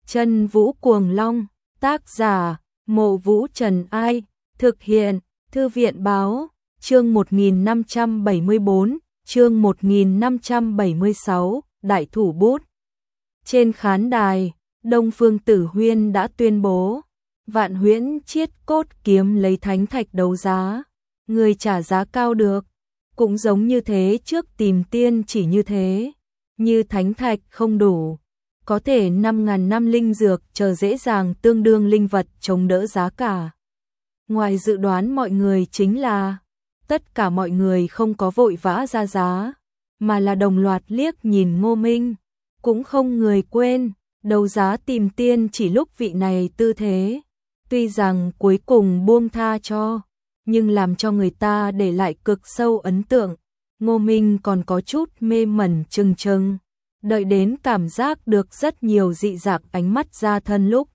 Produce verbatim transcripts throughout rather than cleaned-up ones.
Chân Vũ Cuồng Long, tác giả, Mộ Vũ Trần Ai, thực hiện, Thư viện Báo, chương một nghìn năm trăm bảy mươi tư, chương một nghìn năm trăm bảy mươi sáu, Đại Thủ Bút. Trên khán đài, Đông Phương Tử Huyên đã tuyên bố, Vạn Huyễn Chiết Cốt Kiếm lấy thánh thạch đấu giá, người trả giá cao được, cũng giống như thế trước tìm tiên chỉ như thế, như thánh thạch không đủ. Có thể năm ngàn năm linh dược chờ dễ dàng tương đương linh vật chống đỡ giá cả. Ngoài dự đoán mọi người chính là, tất cả mọi người không có vội vã ra giá, mà là đồng loạt liếc nhìn Ngô Minh. Cũng không người quên, đấu giá tìm tiên chỉ lúc vị này tư thế. Tuy rằng cuối cùng buông tha cho, nhưng làm cho người ta để lại cực sâu ấn tượng. Ngô Minh còn có chút mê mẩn chừng chừng. Đợi đến cảm giác được rất nhiều dị dạng ánh mắt ra thân lúc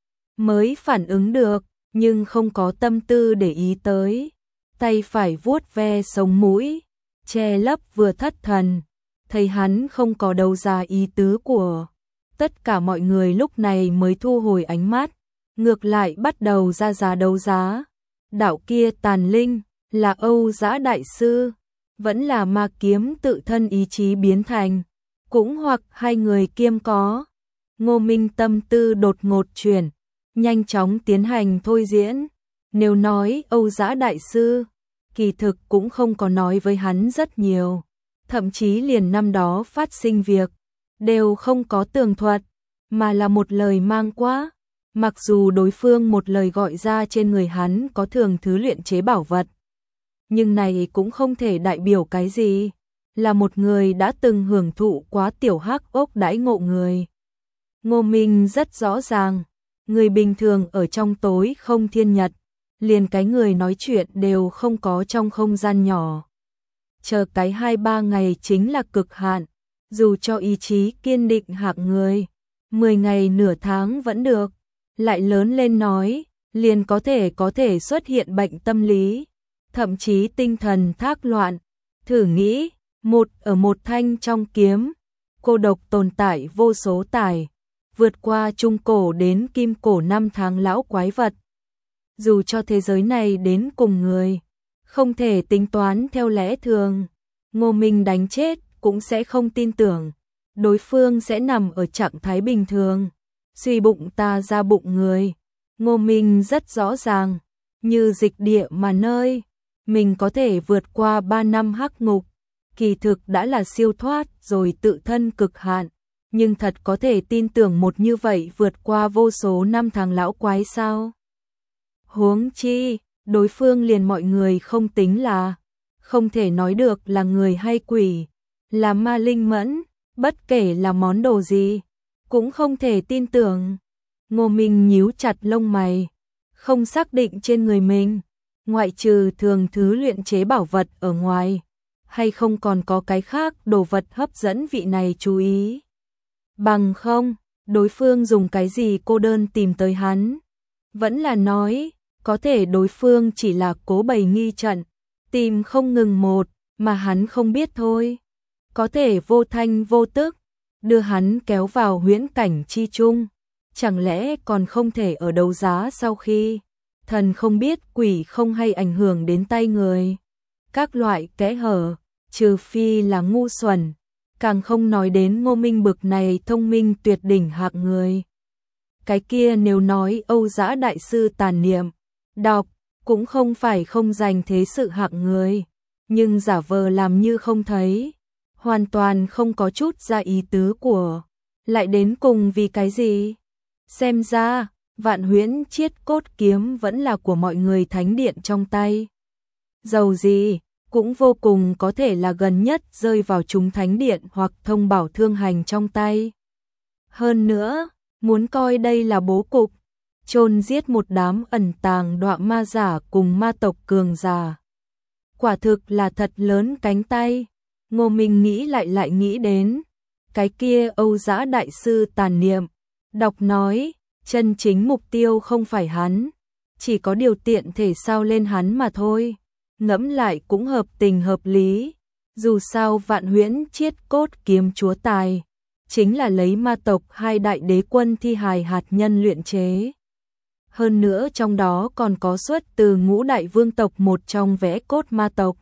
mới phản ứng được, nhưng không có tâm tư để ý tới. Tay phải vuốt ve sống mũi, che lấp vừa thất thần, thấy hắn không có đấu giá ý tứ của. Tất cả mọi người lúc này mới thu hồi ánh mắt, ngược lại bắt đầu ra giá đấu giá. Đạo kia tàn linh, là Âu Dã Đại Sư, vẫn là ma kiếm tự thân ý chí biến thành, cũng hoặc hai người kiêm có. Ngô Minh tâm tư đột ngột chuyển, nhanh chóng tiến hành thôi diễn. Nếu nói Âu Dã Đại Sư, kỳ thực cũng không có nói với hắn rất nhiều, thậm chí liền năm đó phát sinh việc, đều không có tường thuật, mà là một lời mang quá. Mặc dù đối phương một lời gọi ra trên người hắn có thường thứ luyện chế bảo vật, nhưng này cũng không thể đại biểu cái gì. Là một người đã từng hưởng thụ quá tiểu hắc ốc đãi ngộ người. Ngô Minh rất rõ ràng, người bình thường ở trong tối không thiên nhật, liền cái người nói chuyện đều không có trong không gian nhỏ. Chờ cái hai ba ngày chính là cực hạn, dù cho ý chí kiên định hạng người, mười ngày nửa tháng vẫn được, lại lớn lên nói, liền có thể có thể xuất hiện bệnh tâm lý, thậm chí tinh thần thác loạn. Thử nghĩ, một ở một thanh trong kiếm, cô độc tồn tại vô số tài, vượt qua trung cổ đến kim cổ năm tháng lão quái vật. Dù cho thế giới này đến cùng người, không thể tính toán theo lẽ thường, Ngô Minh đánh chết cũng sẽ không tin tưởng đối phương sẽ nằm ở trạng thái bình thường, suy bụng ta ra bụng người. Ngô Minh rất rõ ràng, như dịch địa mà nơi, mình có thể vượt qua ba năm hắc ngục, kỳ thực đã là siêu thoát rồi tự thân cực hạn, nhưng thật có thể tin tưởng một như vậy vượt qua vô số năm tháng lão quái sao? Huống chi, đối phương liền mọi người không tính là, không thể nói được là người hay quỷ, là ma linh mẫn, bất kể là món đồ gì, cũng không thể tin tưởng. Ngô Minh nhíu chặt lông mày, không xác định trên người mình, ngoại trừ thường thứ luyện chế bảo vật ở ngoài, hay không còn có cái khác đồ vật hấp dẫn vị này chú ý. Bằng không, đối phương dùng cái gì cô đơn tìm tới hắn? Vẫn là nói, có thể đối phương chỉ là cố bày nghi trận, tìm không ngừng một, mà hắn không biết thôi. Có thể vô thanh vô tức, đưa hắn kéo vào huyễn cảnh chi chung. Chẳng lẽ còn không thể ở đấu giá sau khi thần không biết quỷ không hay ảnh hưởng đến tay người? Các loại kẽ hở, trừ phi là ngu xuẩn, càng không nói đến Ngô Minh bực này thông minh tuyệt đỉnh hạng người. Cái kia nếu nói Âu Dã Đại Sư tàn niệm, đọc, cũng không phải không dành thế sự hạng người, nhưng giả vờ làm như không thấy, hoàn toàn không có chút ra ý tứ của, lại đến cùng vì cái gì? Xem ra, Vạn Huyễn Chiết Cốt Kiếm vẫn là của mọi người thánh điện trong tay. Dầu gì, cũng vô cùng có thể là gần nhất rơi vào chúng thánh điện hoặc thông bảo thương hành trong tay. Hơn nữa, muốn coi đây là bố cục, chôn giết một đám ẩn tàng đọa ma giả cùng ma tộc cường giả. Quả thực là thật lớn cánh tay. Ngô Minh nghĩ lại lại nghĩ đến, cái kia Âu Dã Đại Sư tàn niệm, đọc nói, chân chính mục tiêu không phải hắn, chỉ có điều tiện thể sao lên hắn mà thôi. Ngẫm lại cũng hợp tình hợp lý, dù sao Vạn Huyễn Chiết Cốt Kiếm chúa tài, chính là lấy ma tộc hai đại đế quân thi hài hạt nhân luyện chế. Hơn nữa trong đó còn có xuất từ ngũ đại vương tộc một trong vẽ cốt ma tộc.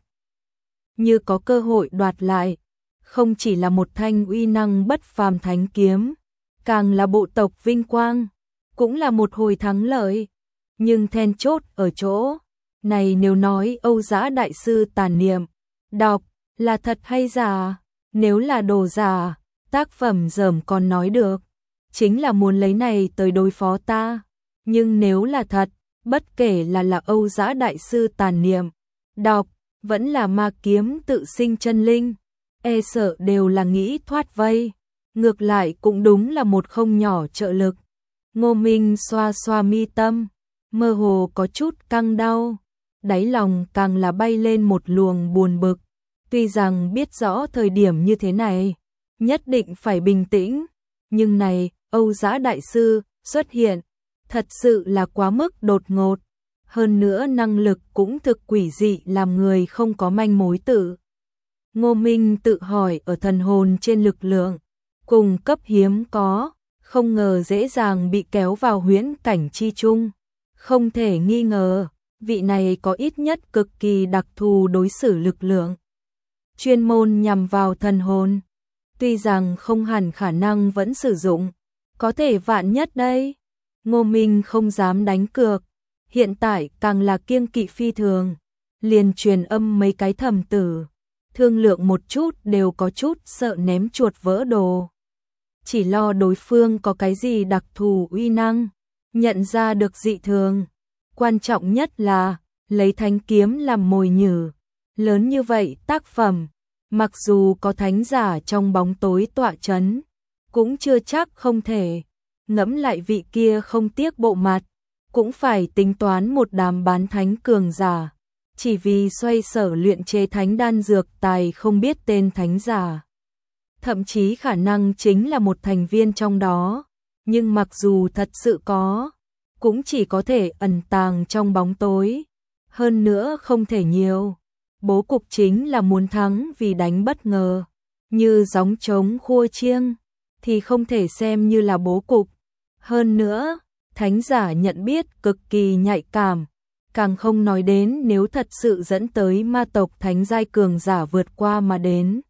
Như có cơ hội đoạt lại, không chỉ là một thanh uy năng bất phàm thánh kiếm, càng là bộ tộc vinh quang, cũng là một hồi thắng lợi. Nhưng then chốt ở chỗ này, nếu nói Âu Dã đại sư tàn niệm đọc là thật hay giả, nếu là đồ giả, tác phẩm dởm còn nói được, chính là muốn lấy này tới đối phó ta. Nhưng nếu là thật, bất kể là là Âu Dã đại sư tàn niệm đọc, vẫn là ma kiếm tự sinh chân linh, e sợ đều là nghĩ thoát vây, ngược lại cũng đúng là một không nhỏ trợ lực. Ngô Minh xoa xoa mi tâm, mơ hồ có chút căng đau, đáy lòng càng là bay lên một luồng buồn bực. Tuy rằng biết rõ thời điểm như thế này, nhất định phải bình tĩnh, nhưng này, Âu Dã đại sư xuất hiện, thật sự là quá mức đột ngột. Hơn nữa năng lực cũng thực quỷ dị, làm người không có manh mối tự. Ngô Minh tự hỏi ở thần hồn trên lực lượng, cùng cấp hiếm có, không ngờ dễ dàng bị kéo vào huyễn cảnh chi chung. Không thể nghi ngờ, vị này có ít nhất cực kỳ đặc thù đối xử lực lượng. Chuyên môn nhằm vào thần hồn, tuy rằng không hẳn khả năng vẫn sử dụng, có thể vạn nhất đây. Ngô Minh không dám đánh cược, hiện tại càng là kiêng kỵ phi thường, liền truyền âm mấy cái thầm tử, thương lượng một chút đều có chút sợ ném chuột vỡ đồ. Chỉ lo đối phương có cái gì đặc thù uy năng, nhận ra được dị thường. Quan trọng nhất là, lấy thánh kiếm làm mồi nhử, lớn như vậy tác phẩm, mặc dù có thánh giả trong bóng tối tọa chấn, cũng chưa chắc không thể. Ngẫm lại vị kia không tiếc bộ mặt, cũng phải tính toán một đám bán thánh cường giả, chỉ vì xoay sở luyện chế thánh đan dược tài không biết tên thánh giả. Thậm chí khả năng chính là một thành viên trong đó, nhưng mặc dù thật sự có, cũng chỉ có thể ẩn tàng trong bóng tối, hơn nữa không thể nhiều. Bố cục chính là muốn thắng vì đánh bất ngờ, như gióng trống khua chiêng, thì không thể xem như là bố cục. Hơn nữa, thánh giả nhận biết cực kỳ nhạy cảm, càng không nói đến nếu thật sự dẫn tới ma tộc thánh giai cường giả vượt qua mà đến.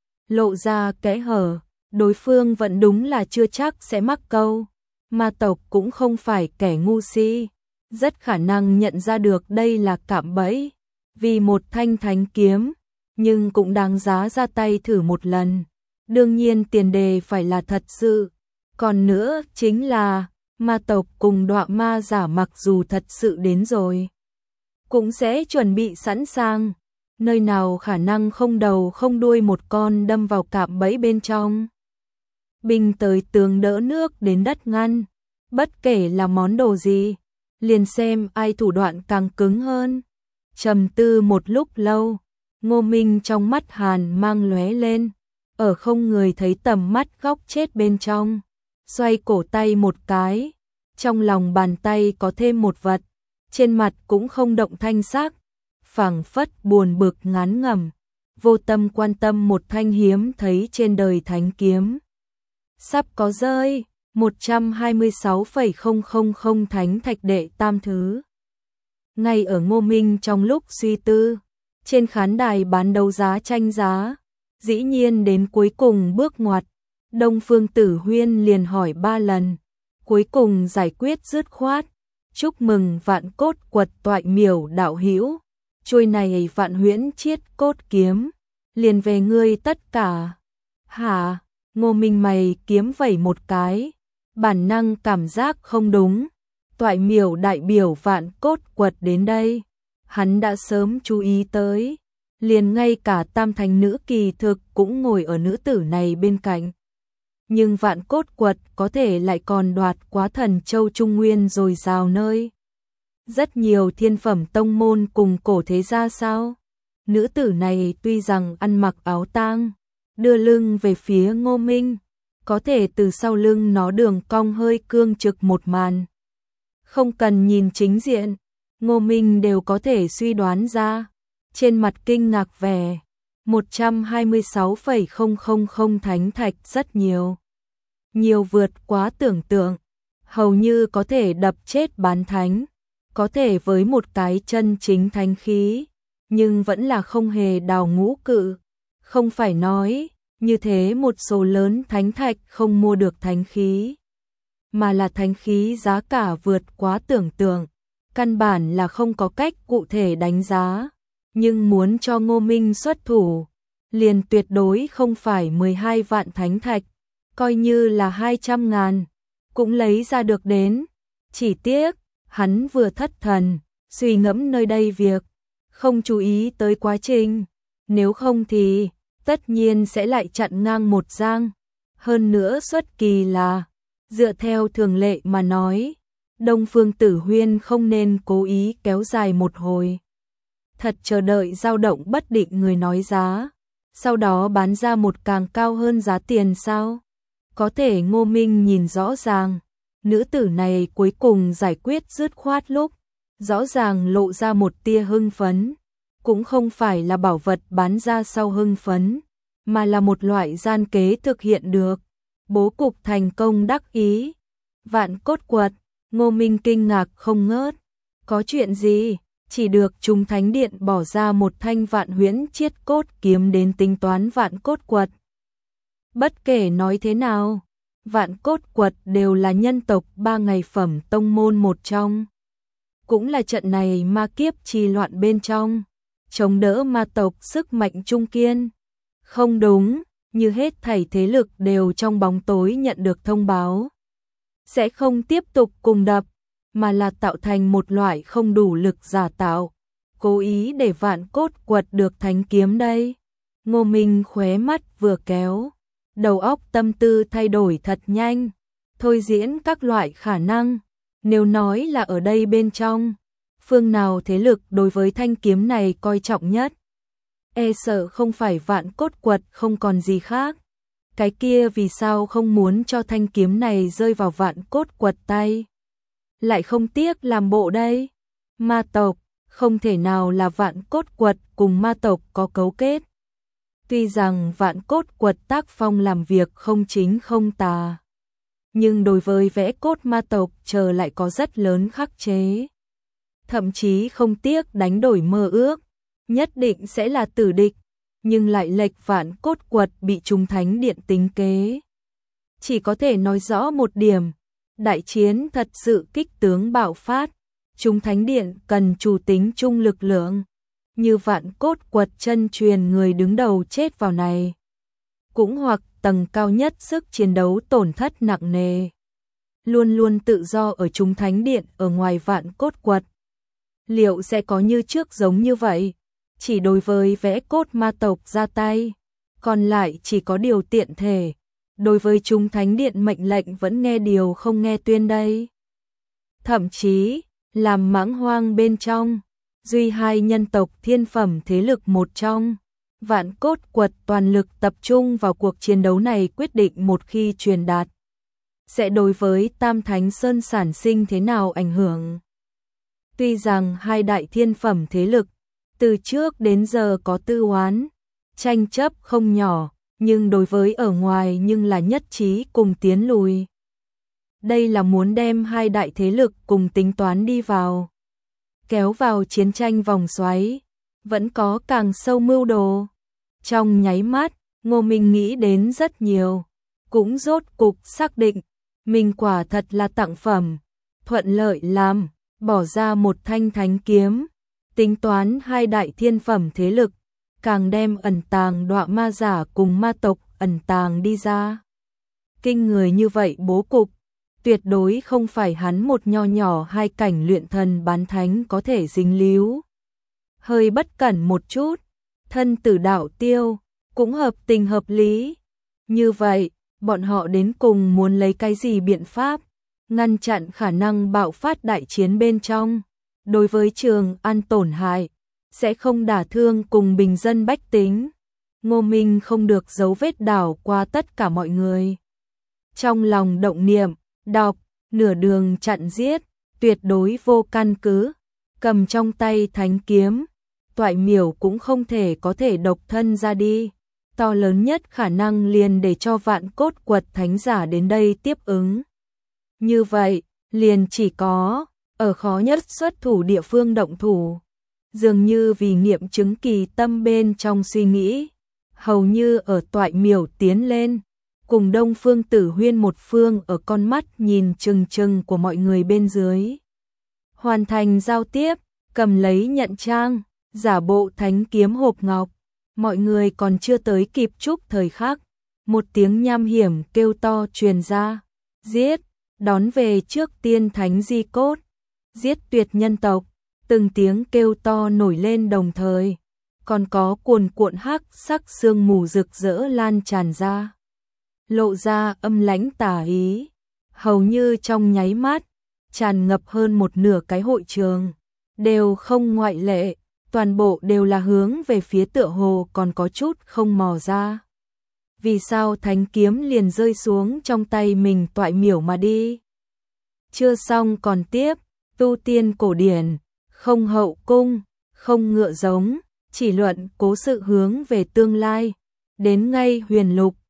Lộ ra kẽ hở, đối phương vẫn đúng là chưa chắc sẽ mắc câu. Ma tộc cũng không phải kẻ ngu si, rất khả năng nhận ra được đây là cạm bẫy, vì một thanh thánh kiếm, nhưng cũng đáng giá ra tay thử một lần. Đương nhiên tiền đề phải là thật sự. Còn nữa chính là, ma tộc cùng đọa ma giả mặc dù thật sự đến rồi, cũng sẽ chuẩn bị sẵn sàng, nơi nào khả năng không đầu không đuôi một con đâm vào cạm bẫy bên trong. Binh tới tường đỡ nước đến đất ngăn, bất kể là món đồ gì, liền xem ai thủ đoạn càng cứng hơn. Trầm tư một lúc lâu, Ngô Minh trong mắt hàn mang lóe lên, ở không người thấy tầm mắt góc chết bên trong. Xoay cổ tay một cái, trong lòng bàn tay có thêm một vật, trên mặt cũng không động thanh sắc, phảng phất buồn bực ngán ngẩm, vô tâm quan tâm một thanh hiếm thấy trên đời thánh kiếm. Sắp có rơi, một trăm hai mươi sáu phẩy không không không thánh thạch đệ tam thứ. Ngay ở Ngô Minh trong lúc suy tư, trên khán đài bán đấu giá tranh giá, dĩ nhiên đến cuối cùng bước ngoặt. Đông Phương Tử Huyên liền hỏi ba lần, cuối cùng giải quyết dứt khoát. Chúc mừng Vạn Cốt Quật toại miểu đạo hữu, chuôi này Vạn Huyễn Chiết Cốt kiếm, liền về ngươi tất cả. Hả? Ngô Minh mày kiếm vẩy một cái, bản năng cảm giác không đúng. Toại miểu đại biểu Vạn Cốt Quật đến đây, hắn đã sớm chú ý tới, liền ngay cả tam thành nữ kỳ thực cũng ngồi ở nữ tử này bên cạnh. Nhưng Vạn Cốt Quật có thể lại còn đoạt quá Thần Châu Trung Nguyên rồi rào nơi. Rất nhiều thiên phẩm tông môn cùng cổ thế gia sao? Nữ tử này tuy rằng ăn mặc áo tang, đưa lưng về phía Ngô Minh, có thể từ sau lưng nó đường cong hơi cương trực một màn. Không cần nhìn chính diện, Ngô Minh đều có thể suy đoán ra. Trên mặt kinh ngạc vẻ, một trăm hai mươi sáu phẩy không không không thánh thạch rất nhiều. nhiều vượt quá tưởng tượng, hầu như có thể đập chết bán thánh, có thể với một cái chân chính thánh khí, nhưng vẫn là không hề đào ngũ cự. Không phải nói, như thế một số lớn thánh thạch không mua được thánh khí, mà là thánh khí giá cả vượt quá tưởng tượng, căn bản là không có cách cụ thể đánh giá, nhưng muốn cho Ngô Minh xuất thủ, liền tuyệt đối không phải mười hai vạn thánh thạch, coi như là hai trăm ngàn, cũng lấy ra được đến. Chỉ tiếc, hắn vừa thất thần, suy ngẫm nơi đây việc, không chú ý tới quá trình, nếu không thì tất nhiên sẽ lại chặn ngang một giang. Hơn nữa xuất kỳ là, dựa theo thường lệ mà nói, Đông Phương Tử Huyên không nên cố ý kéo dài một hồi. Thật chờ đợi dao động bất định người nói giá, sau đó bán ra một càng cao hơn giá tiền sao? Có thể Ngô Minh nhìn rõ ràng, nữ tử này cuối cùng giải quyết dứt khoát lúc, rõ ràng lộ ra một tia hưng phấn, cũng không phải là bảo vật bán ra sau hưng phấn, mà là một loại gian kế thực hiện được, bố cục thành công đắc ý. Vạn cốt quật, Ngô Minh kinh ngạc không ngớt, có chuyện gì? Chỉ được Trung Thánh Điện bỏ ra một thanh vạn huyễn chiết cốt kiếm đến tính toán vạn cốt quật. Bất kể nói thế nào, vạn cốt quật đều là nhân tộc ba ngày phẩm tông môn một trong. Cũng là trận này ma kiếp trì loạn bên trong, chống đỡ ma tộc sức mạnh trung kiên. Không đúng, như hết thảy thế lực đều trong bóng tối nhận được thông báo. Sẽ không tiếp tục cùng đập, mà là tạo thành một loại không đủ lực giả tạo, cố ý để vạn cốt quật được thánh kiếm đây. Ngô Minh khóe mắt vừa kéo, đầu óc tâm tư thay đổi thật nhanh, thôi diễn các loại khả năng. Nếu nói là ở đây bên trong, phương nào thế lực đối với thanh kiếm này coi trọng nhất? E sợ không phải vạn cốt quật không còn gì khác. Cái kia vì sao không muốn cho thanh kiếm này rơi vào vạn cốt quật tay? Lại không tiếc làm bộ đây. Ma tộc, không thể nào là vạn cốt quật cùng ma tộc có cấu kết. Tuy rằng vạn cốt quật tác phong làm việc không chính không tà, nhưng đối với vẽ cốt ma tộc chờ lại có rất lớn khắc chế. Thậm chí không tiếc đánh đổi mơ ước, nhất định sẽ là tử địch, nhưng lại lệch vạn cốt quật bị Trung Thánh Điện tính kế. Chỉ có thể nói rõ một điểm, đại chiến thật sự kích tướng bạo phát, Trung Thánh Điện cần chủ tính chung lực lượng, như vạn cốt quật chân truyền người đứng đầu chết vào này, cũng hoặc tầng cao nhất sức chiến đấu tổn thất nặng nề. Luôn luôn tự do ở Trung Thánh Điện ở ngoài vạn cốt quật. Liệu sẽ có như trước giống như vậy, chỉ đối với vẽ cốt ma tộc ra tay, còn lại chỉ có điều tiện thể, đối với Trung Thánh Điện mệnh lệnh vẫn nghe điều không nghe tuyên đây. Thậm chí, làm mãng hoang bên trong, duy hai nhân tộc thiên phẩm thế lực một trong, vạn cốt quật toàn lực tập trung vào cuộc chiến đấu này quyết định một khi truyền đạt, sẽ đối với Tam Thánh Sơn sản sinh thế nào ảnh hưởng. Tuy rằng hai đại thiên phẩm thế lực, từ trước đến giờ có tư oán, tranh chấp không nhỏ, nhưng đối với ở ngoài nhưng là nhất trí cùng tiến lùi. Đây là muốn đem hai đại thế lực cùng tính toán đi vào, kéo vào chiến tranh vòng xoáy, vẫn có càng sâu mưu đồ. Trong nháy mắt, Ngô Minh nghĩ đến rất nhiều, cũng rốt cục xác định, mình quả thật là tặng phẩm, thuận lợi làm, bỏ ra một thanh thánh kiếm, tính toán hai đại thiên phẩm thế lực, càng đem ẩn tàng đọa ma giả cùng ma tộc ẩn tàng đi ra. Kinh người như vậy bố cục, tuyệt đối không phải hắn một nho nhỏ hai cảnh luyện thần bán thánh có thể dính líu. Hơi bất cẩn một chút, thân tử đạo tiêu, cũng hợp tình hợp lý. Như vậy, bọn họ đến cùng muốn lấy cái gì biện pháp, ngăn chặn khả năng bạo phát đại chiến bên trong, đối với Trường An tổn hại, sẽ không đả thương cùng bình dân bách tính. Ngô Minh không được giấu vết đảo qua tất cả mọi người. Trong lòng động niệm, đọc, nửa đường chặn giết, tuyệt đối vô căn cứ, cầm trong tay thánh kiếm, toại miểu cũng không thể có thể độc thân ra đi. to lớn nhất khả năng liền để cho vạn cốt quật thánh giả đến đây tiếp ứng. Như vậy, liền chỉ có ở khó nhất xuất thủ địa phương động thủ. Dường như vì nghiệm chứng Kỳ Tâm bên trong suy nghĩ, hầu như ở toại miểu tiến lên, cùng Đông Phương Tử Huyên một phương ở con mắt nhìn chừng chừng của mọi người bên dưới. Hoàn thành giao tiếp, cầm lấy nhận trang, giả bộ thánh kiếm hộp ngọc, mọi người còn chưa tới kịp chúc thời khắc, một tiếng nham hiểm kêu to truyền ra, giết, đón về trước tiên thánh di cốt, giết tuyệt nhân tộc, từng tiếng kêu to nổi lên đồng thời, còn có cuồn cuộn hắc sắc sương mù rực rỡ lan tràn ra, lộ ra âm lãnh tà ý, hầu như trong nháy mắt, tràn ngập hơn một nửa cái hội trường, đều không ngoại lệ, toàn bộ đều là hướng về phía tựa hồ còn có chút không mò ra. Vì sao thánh kiếm liền rơi xuống trong tay mình toại miểu mà đi? Chưa xong còn tiếp, tu tiên cổ điển, không hậu cung, không ngựa giống, chỉ luận cố sự hướng về tương lai, đến ngay huyền lục,